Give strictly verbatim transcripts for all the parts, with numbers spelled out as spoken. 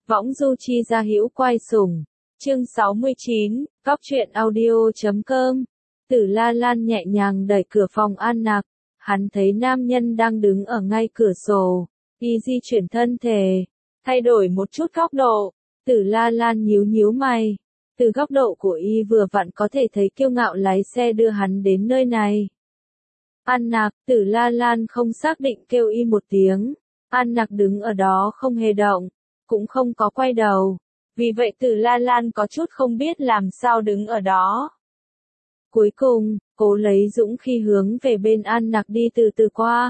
Võng du chi gia hữu quai sủng. Chương sáu mươi chín, Cóc truyện audio.com. Tử La Lan nhẹ nhàng đẩy cửa phòng An Nặc. Hắn thấy nam nhân đang đứng ở ngay cửa sổ. Y di chuyển thân thể, thay đổi một chút góc độ. Tử La Lan nhíu nhíu mày. Từ góc độ của y vừa vặn có thể thấy kiêu ngạo lái xe đưa hắn đến nơi này. An Nặc, Tử La Lan không xác định kêu y một tiếng. An Nặc đứng ở đó không hề động, cũng không có quay đầu. Vì vậy Tử La Lan có chút không biết làm sao đứng ở đó. Cuối cùng, cố lấy dũng khí hướng về bên An Nặc đi từ từ qua.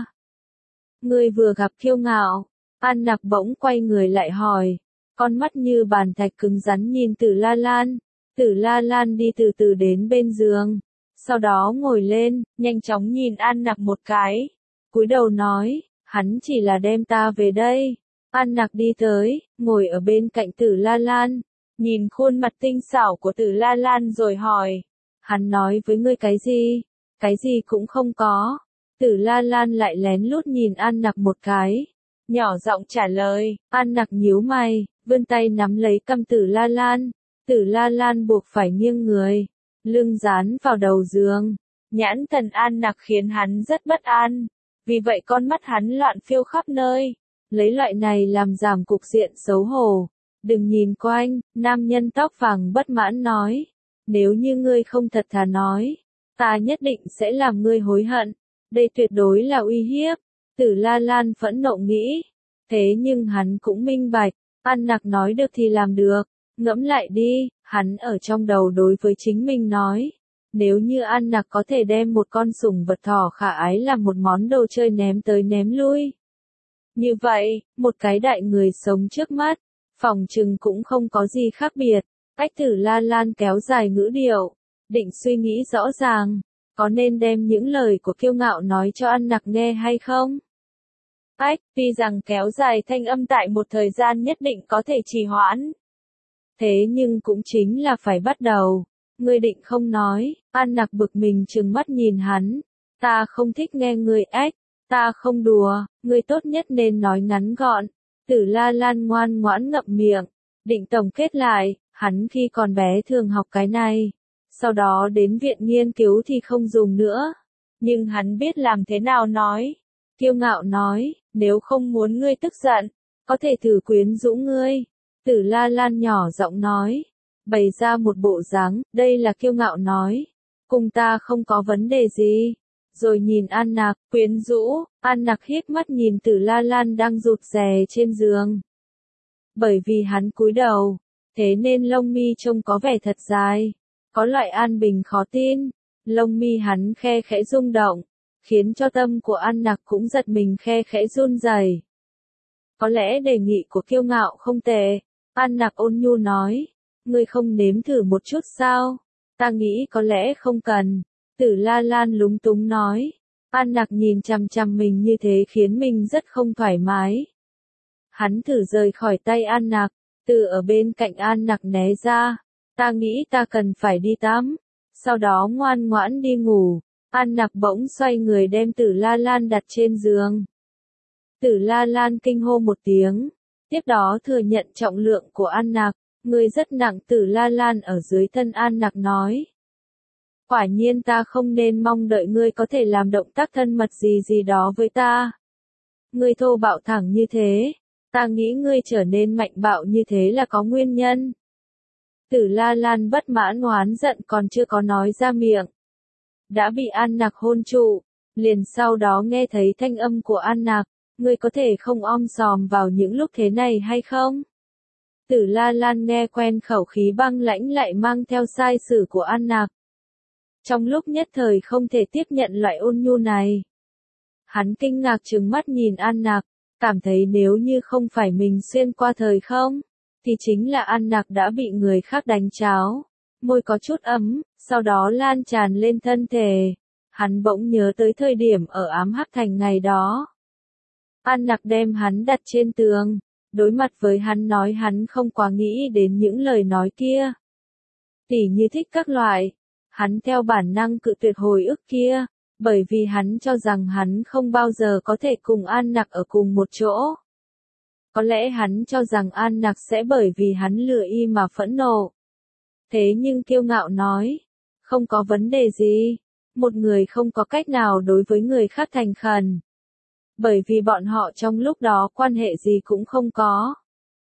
Ngươi vừa gặp kiêu ngạo. An Nặc bỗng quay người lại hỏi. Con mắt như bàn thạch cứng rắn nhìn Tử La Lan. Tử La Lan đi từ từ đến bên giường. Sau đó ngồi lên, nhanh chóng nhìn An Nặc một cái. Cúi đầu nói, hắn chỉ là đem ta về đây. An Nặc đi tới, ngồi ở bên cạnh Tử La Lan. Nhìn khuôn mặt tinh xảo của Tử La Lan rồi hỏi. Hắn nói với ngươi cái gì? Cái gì cũng không có. Tử La Lan lại lén lút nhìn An Nặc một cái. Nhỏ giọng trả lời. An Nặc nhíu mày, vươn tay nắm lấy cằm Tử La Lan. Tử La Lan buộc phải nghiêng người, lưng dán vào đầu giường. Nhãn thần An Nặc khiến hắn rất bất an. Vì vậy con mắt hắn loạn phiêu khắp nơi. Lấy loại này làm giảm cục diện xấu hổ. Đừng nhìn quanh, nam nhân tóc vàng bất mãn nói. Nếu như ngươi không thật thà nói, ta nhất định sẽ làm ngươi hối hận. Đây tuyệt đối là uy hiếp. Tử La Lan phẫn nộ nghĩ. Thế nhưng hắn cũng minh bạch. An Nặc nói được thì làm được. Ngẫm lại đi, hắn ở trong đầu đối với chính mình nói. Nếu như An Nặc có thể đem một con sủng vật thỏ khả ái làm một món đồ chơi ném tới ném lui. Như vậy, một cái đại người sống trước mắt, phòng trừng cũng không có gì khác biệt. Ách Tử La Lan kéo dài ngữ điệu, định suy nghĩ rõ ràng, có nên đem những lời của kiêu ngạo nói cho An Nặc nghe hay không? Ách, tuy rằng kéo dài thanh âm tại một thời gian nhất định có thể trì hoãn. Thế nhưng cũng chính là phải bắt đầu. Ngươi định không nói. An Nặc bực mình trừng mắt nhìn hắn. Ta không thích nghe ngươi ách. Ta không đùa. Ngươi tốt nhất nên nói ngắn gọn. Tử La Lan ngoan ngoãn ngậm miệng. Định tổng kết lại. Hắn khi còn bé thường học cái này. Sau đó đến viện nghiên cứu thì không dùng nữa. Nhưng hắn biết làm thế nào nói. Kiêu ngạo nói. Nếu không muốn ngươi tức giận, có thể thử quyến rũ ngươi. Tử La Lan nhỏ giọng nói, bày ra một bộ dáng, đây là kiêu ngạo nói, cùng ta không có vấn đề gì. Rồi nhìn An Nặc, quyến rũ. An Nặc híp mắt nhìn Tử La Lan đang rụt rè trên giường. Bởi vì hắn cúi đầu, thế nên lông mi trông có vẻ thật dài, có loại an bình khó tin. Lông mi hắn khe khẽ rung động, khiến cho tâm của An Nặc cũng giật mình khe khẽ run rẩy. Có lẽ đề nghị của kiêu ngạo không tệ. An Nặc ôn nhu nói, ngươi không nếm thử một chút sao? Ta nghĩ có lẽ không cần. Tử La Lan lúng túng nói. An Nặc nhìn chằm chằm mình như thế khiến mình rất không thoải mái. Hắn thử rời khỏi tay An Nặc, từ ở bên cạnh An Nặc né ra. Ta nghĩ ta cần phải đi tắm. Sau đó ngoan ngoãn đi ngủ. An Nặc bỗng xoay người đem Tử La Lan đặt trên giường. Tử La Lan kinh hô một tiếng. Tiếp đó thừa nhận trọng lượng của An Nặc. Ngươi rất nặng. Tử La Lan ở dưới thân An Nặc nói. Quả nhiên ta không nên mong đợi ngươi có thể làm động tác thân mật gì gì đó với ta. Ngươi thô bạo thẳng như thế. Ta nghĩ ngươi trở nên mạnh bạo như thế là có nguyên nhân. Tử La Lan bất mãn oán giận còn chưa có nói ra miệng. Đã bị An Nặc hôn trụ. Liền sau đó nghe thấy thanh âm của An Nặc. Ngươi có thể không om sòm vào những lúc thế này hay không? Tử La Lan nghe quen khẩu khí băng lãnh lại mang theo sai sử của An Nặc. Trong lúc nhất thời không thể tiếp nhận loại ôn nhu này. Hắn kinh ngạc trừng mắt nhìn An Nặc, cảm thấy nếu như không phải mình xuyên qua thời không, thì chính là An Nặc đã bị người khác đánh cháo. Môi có chút ấm, sau đó lan tràn lên thân thể. Hắn bỗng nhớ tới thời điểm ở Ám Hắc Thành ngày đó. An Nặc đem hắn đặt trên tường, đối mặt với hắn nói hắn không quá nghĩ đến những lời nói kia. Tỉ như thích các loại, hắn theo bản năng cự tuyệt hồi ức kia, bởi vì hắn cho rằng hắn không bao giờ có thể cùng An Nặc ở cùng một chỗ. Có lẽ hắn cho rằng An Nặc sẽ bởi vì hắn lừa y mà phẫn nộ. Thế nhưng kiêu ngạo nói, không có vấn đề gì, một người không có cách nào đối với người khác thành khẩn. Bởi vì bọn họ trong lúc đó quan hệ gì cũng không có.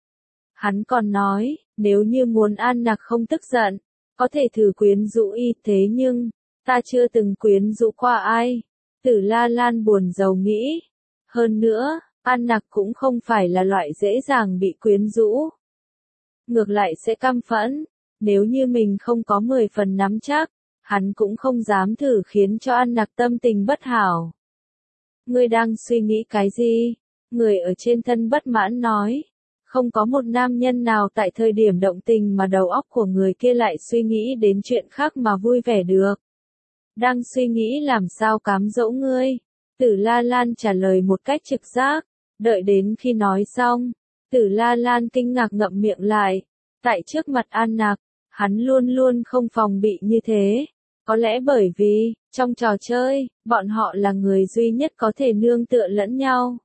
Hắn còn nói, nếu như muốn An Nặc không tức giận, có thể thử quyến rũ y, thế nhưng, ta chưa từng quyến rũ qua ai. Tử La Lan buồn rầu nghĩ. Hơn nữa, An Nặc cũng không phải là loại dễ dàng bị quyến rũ. Ngược lại sẽ căm phẫn, nếu như mình không có mười phần nắm chắc, hắn cũng không dám thử khiến cho An Nặc tâm tình bất hảo. Ngươi đang suy nghĩ cái gì? Người ở trên thân bất mãn nói. Không có một nam nhân nào tại thời điểm động tình mà đầu óc của người kia lại suy nghĩ đến chuyện khác mà vui vẻ được. Đang suy nghĩ làm sao cám dỗ ngươi. Tử La Lan trả lời một cách trực giác. Đợi đến khi nói xong, Tử La Lan kinh ngạc ngậm miệng lại. Tại trước mặt An Nặc, hắn luôn luôn không phòng bị như thế. Có lẽ bởi vì, trong trò chơi, bọn họ là người duy nhất có thể nương tựa lẫn nhau.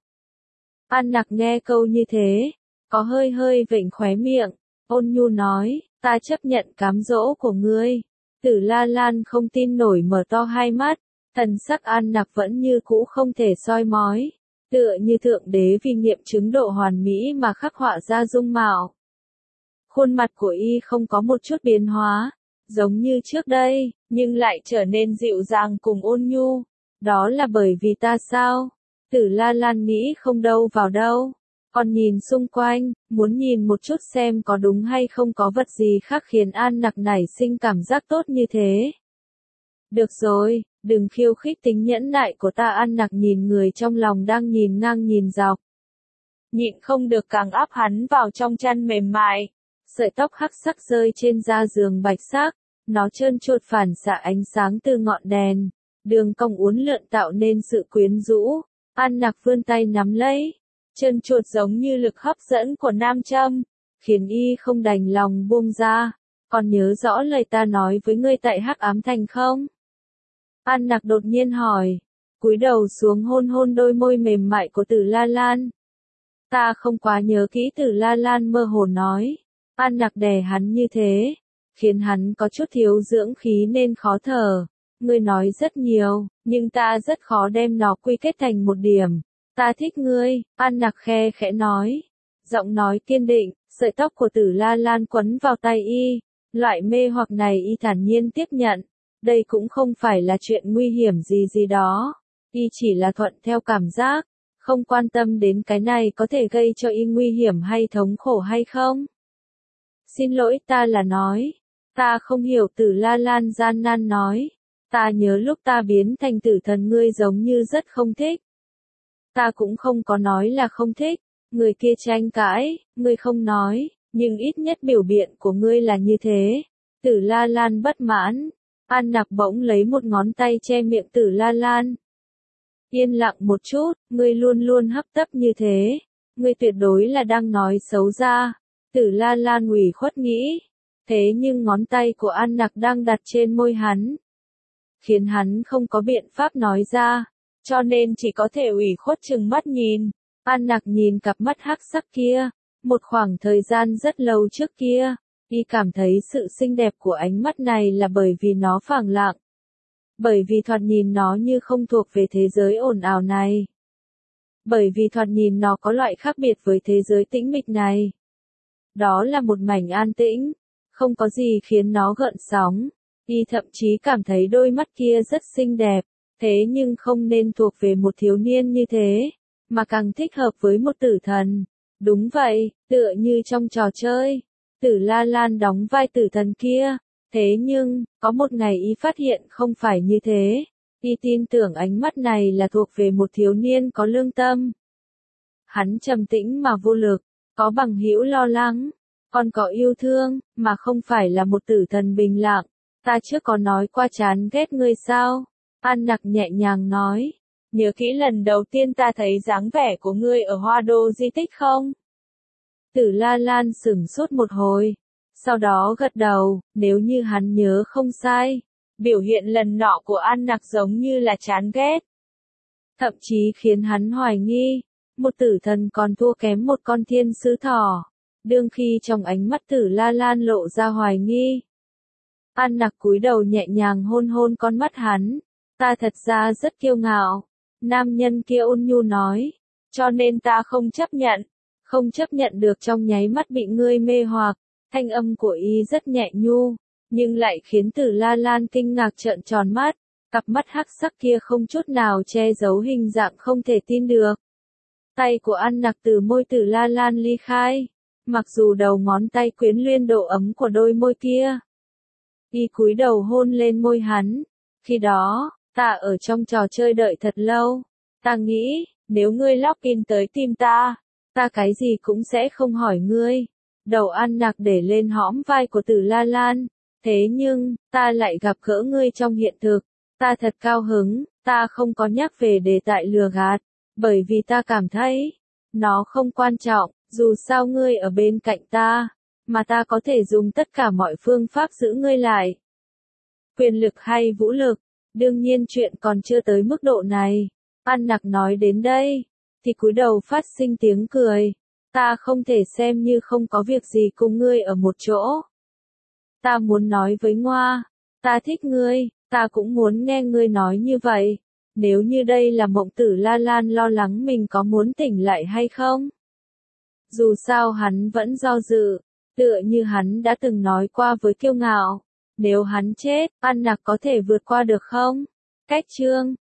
An Nặc nghe câu như thế, có hơi hơi vểnh khóe miệng, ôn nhu nói, ta chấp nhận cám dỗ của ngươi. Tử La Lan không tin nổi mở to hai mắt, thần sắc An Nặc vẫn như cũ không thể soi mói, tựa như thượng đế vì nghiệm chứng độ hoàn mỹ mà khắc họa ra dung mạo. Khuôn mặt của y không có một chút biến hóa, giống như trước đây, nhưng lại trở nên dịu dàng cùng ôn nhu. Đó là bởi vì ta sao? Tử La Lan nghĩ không đâu vào đâu. Còn nhìn xung quanh, muốn nhìn một chút xem có đúng hay không có vật gì khác khiến An Nặc nảy sinh cảm giác tốt như thế. Được rồi, đừng khiêu khích tính nhẫn nại của ta. An Nặc nhìn người trong lòng đang nhìn ngang nhìn dọc. Nhịn không được càng áp hắn vào trong chăn mềm mại. Sợi tóc hắc sắc rơi trên da giường bạch sắc, nó trơn trượt phản xạ ánh sáng từ ngọn đèn, đường cong uốn lượn tạo nên sự quyến rũ. An Nặc vươn tay nắm lấy, trơn trượt giống như lực hấp dẫn của nam châm, khiến y không đành lòng buông ra. Còn nhớ rõ lời ta nói với ngươi tại Hắc Ám Thành không? An Nặc đột nhiên hỏi, cúi đầu xuống hôn hôn đôi môi mềm mại của Tử La Lan. Ta không quá nhớ kỹ. Tử La Lan mơ hồ nói. An Nặc đè hắn như thế, khiến hắn có chút thiếu dưỡng khí nên khó thở. Ngươi nói rất nhiều, nhưng ta rất khó đem nó quy kết thành một điểm. Ta thích ngươi, An Nặc khe khẽ nói. Giọng nói kiên định, sợi tóc của Tử La Lan quấn vào tay y. Loại mê hoặc này y thản nhiên tiếp nhận. Đây cũng không phải là chuyện nguy hiểm gì gì đó. Y chỉ là thuận theo cảm giác, không quan tâm đến cái này có thể gây cho y nguy hiểm hay thống khổ hay không. Xin lỗi, ta là nói. Ta không hiểu. Tử La Lan gian nan nói. Ta nhớ lúc ta biến thành tử thần ngươi giống như rất không thích. Ta cũng không có nói là không thích. Người kia tranh cãi, ngươi không nói, nhưng ít nhất biểu biện của ngươi là như thế. Tử La Lan bất mãn. An Nặc bỗng lấy một ngón tay che miệng Tử La Lan. Yên lặng một chút, ngươi luôn luôn hấp tấp như thế. Ngươi tuyệt đối là đang nói xấu ra. Tử La Lan ủy khuất nghĩ. Thế nhưng ngón tay của An Nặc đang đặt trên môi hắn, khiến hắn không có biện pháp nói ra, cho nên chỉ có thể ủy khuất chừng mắt nhìn. An Nặc nhìn cặp mắt hắc sắc kia, một khoảng thời gian rất lâu trước kia, y cảm thấy sự xinh đẹp của ánh mắt này là bởi vì nó phẳng lặng. Bởi vì thoạt nhìn nó như không thuộc về thế giới ồn ào này. Bởi vì thoạt nhìn nó có loại khác biệt với thế giới tĩnh mịch này. Đó là một mảnh an tĩnh, không có gì khiến nó gợn sóng. Y thậm chí cảm thấy đôi mắt kia rất xinh đẹp, thế nhưng không nên thuộc về một thiếu niên như thế, mà càng thích hợp với một tử thần. Đúng vậy, tựa như trong trò chơi, Tử La Lan đóng vai tử thần kia. Thế nhưng, có một ngày y phát hiện không phải như thế. Y tin tưởng ánh mắt này là thuộc về một thiếu niên có lương tâm. Hắn trầm tĩnh mà vô lực, có bằng hữu lo lắng, còn có yêu thương, mà không phải là một tử thần bình lặng. Ta trước có nói qua chán ghét ngươi sao? An Nặc nhẹ nhàng nói. Nhớ kỹ lần đầu tiên ta thấy dáng vẻ của ngươi ở Hoa Đô di tích không? Tử La Lan sửng sốt một hồi. Sau đó gật đầu, nếu như hắn nhớ không sai. Biểu hiện lần nọ của An Nặc giống như là chán ghét. Thậm chí khiến hắn hoài nghi. một tử thần còn thua kém một con thiên sứ thỏ. Đương khi trong ánh mắt Tử La Lan lộ ra hoài nghi. An Nặc cúi đầu nhẹ nhàng hôn hôn con mắt hắn. Ta thật ra rất kiêu ngạo. Nam nhân kia ôn nhu nói. Cho nên ta không chấp nhận. Không chấp nhận được trong nháy mắt bị ngươi mê hoặc. Thanh âm của y rất nhẹ nhu. Nhưng lại khiến Tử La Lan kinh ngạc trợn tròn mắt. Cặp mắt hắc sắc kia không chút nào che giấu hình dạng không thể tin được. Tay của An Nặc từ môi Tử La Lan ly khai. Mặc dù đầu ngón tay quyến luyên độ ấm của đôi môi kia. Y cúi đầu hôn lên môi hắn. Khi đó, ta ở trong trò chơi đợi thật lâu. Ta nghĩ, nếu ngươi login tới tìm ta, ta cái gì cũng sẽ không hỏi ngươi. Đầu An Nặc để lên hõm vai của Tử La Lan. Thế nhưng, ta lại gặp gỡ ngươi trong hiện thực. Ta thật cao hứng, ta không có nhắc về đề tài lừa gạt. Bởi vì ta cảm thấy, nó không quan trọng, dù sao ngươi ở bên cạnh ta. Mà ta có thể dùng tất cả mọi phương pháp giữ ngươi lại. Quyền lực hay vũ lực, đương nhiên chuyện còn chưa tới mức độ này. An Nặc nói đến đây, thì cúi đầu phát sinh tiếng cười. Ta không thể xem như không có việc gì cùng ngươi ở một chỗ. Ta muốn nói với Ngoa, ta thích ngươi, ta cũng muốn nghe ngươi nói như vậy. Nếu như đây là mộng, Tử La Lan lo lắng mình có muốn tỉnh lại hay không. Dù sao hắn vẫn do dự, tựa như hắn đã từng nói qua với Kiêu Ngạo. Nếu hắn chết, An Nặc có thể vượt qua được không? Cách chương